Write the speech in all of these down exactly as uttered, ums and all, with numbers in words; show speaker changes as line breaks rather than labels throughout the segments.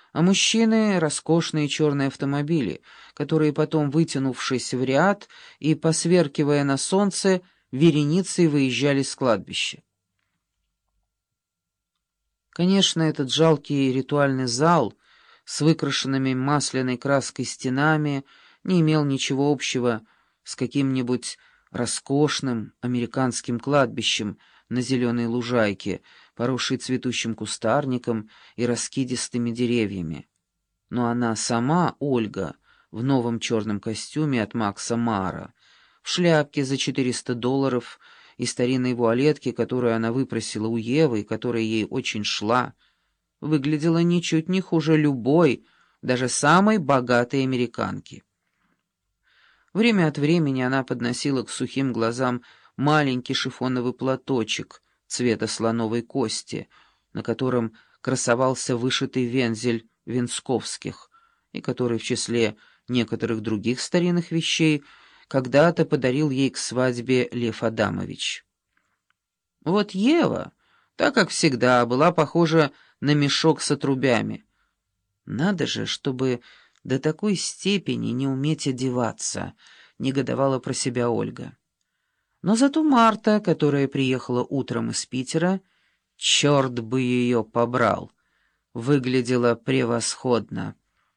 а мужчины — роскошные черные автомобили, которые потом, вытянувшись в ряд и посверкивая на солнце, вереницей выезжали с кладбища. Конечно, этот жалкий ритуальный зал с выкрашенными масляной краской стенами не имел ничего общего с каким-нибудь роскошным американским кладбищем на зеленой лужайке, поросшей цветущим кустарником и раскидистыми деревьями. Но она сама, Ольга, в новом черном костюме от Макса Мара, в шляпке за четыреста долларов и старинной вуалетке, которую она выпросила у Евы и которая ей очень шла, выглядела ничуть не хуже любой, даже самой богатой американки. Время от времени она подносила к сухим глазам маленький шифоновый платочек цвета слоновой кости, на котором красовался вышитый вензель Венсковских, и который в числе некоторых других старинных вещей когда-то подарил ей к свадьбе Лев Адамович. Вот Ева, так как всегда, была похожа на мешок с отрубями. Надо же, чтобы до такой степени не уметь одеваться, негодовала про себя Ольга. Но зато Марта, которая приехала утром из Питера, черт бы ее побрал, выглядела превосходно.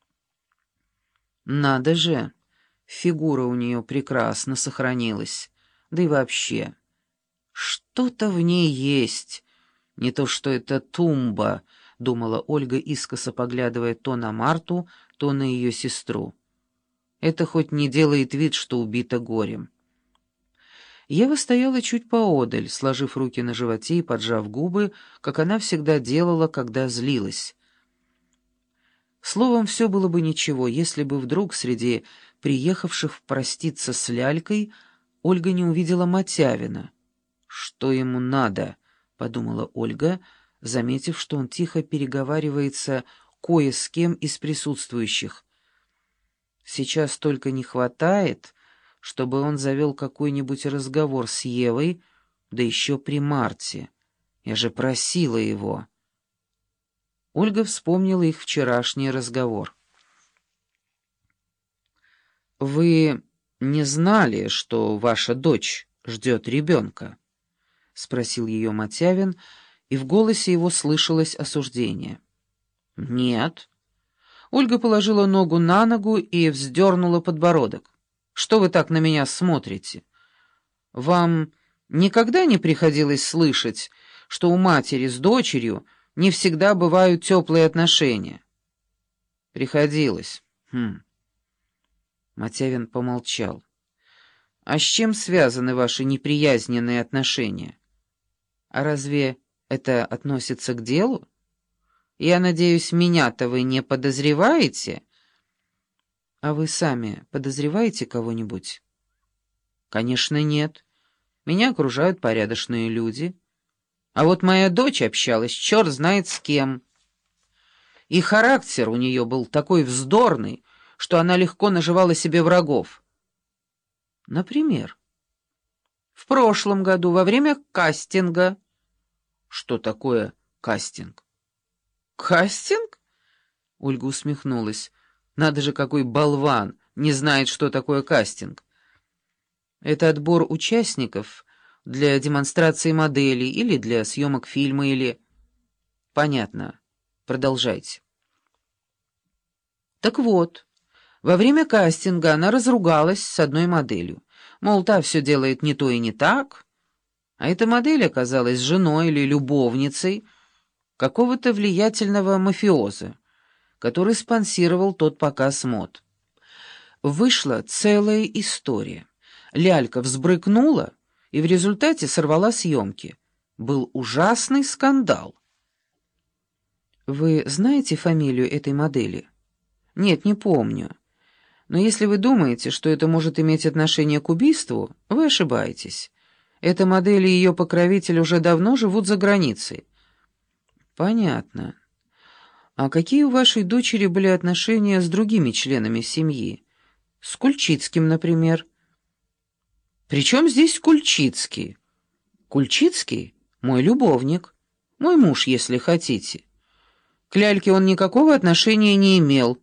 Надо же, фигура у нее прекрасно сохранилась, да и вообще, что-то в ней есть, не то что это тумба, думала Ольга, искоса поглядывая то на Марту, то на ее сестру. Это хоть не делает вид, что убита горем. Ева стояла чуть поодаль, сложив руки на животе и поджав губы, как она всегда делала, когда злилась. Словом, все было бы ничего, если бы вдруг среди приехавших проститься с лялькой Ольга не увидела Мотявина. «Что ему надо?» — подумала Ольга, заметив, что он тихо переговаривается кое с кем из присутствующих. Сейчас только не хватает, чтобы он завел какой-нибудь разговор с Евой, да еще при Марте. Я же просила его. Ольга вспомнила их вчерашний разговор. «Вы не знали, что ваша дочь ждет ребенка?» — спросил ее Мотявин, и в голосе его слышалось осуждение. «Нет». Ольга положила ногу на ногу и вздернула подбородок. «Что вы так на меня смотрите? Вам никогда не приходилось слышать, что у матери с дочерью не всегда бывают теплые отношения?» «Приходилось. Хм». Мотявин помолчал. «А с чем связаны ваши неприязненные отношения? А разве это относится к делу? Я надеюсь, меня-то вы не подозреваете?» «А вы сами подозреваете кого-нибудь?» «Конечно, нет. Меня окружают порядочные люди. А вот моя дочь общалась черт знает с кем. И характер у нее был такой вздорный, что она легко наживала себе врагов». «Например?» «В прошлом году, во время кастинга». «Что такое кастинг?» «Кастинг?» — Ольга усмехнулась. «Надо же, какой болван! Не знает, что такое кастинг. Это отбор участников для демонстрации моделей или для съемок фильма, или...» «Понятно. Продолжайте». «Так вот, во время кастинга она разругалась с одной моделью. Мол, та все делает не то и не так, а эта модель оказалась женой или любовницей какого-то влиятельного мафиоза, который спонсировал тот показ мод. Вышла целая история. Лялька взбрыкнула и в результате сорвала съемки. Был ужасный скандал». «Вы знаете фамилию этой модели?» «Нет, не помню. Но если вы думаете, что это может иметь отношение к убийству, вы ошибаетесь. Эта модель и ее покровитель уже давно живут за границей». «Понятно. А какие у вашей дочери были отношения с другими членами семьи? С Кульчицким, например?» «При чем здесь Кульчицкий?» «Кульчицкий — мой любовник, мой муж, если хотите». К ляльке он никакого отношения не имел.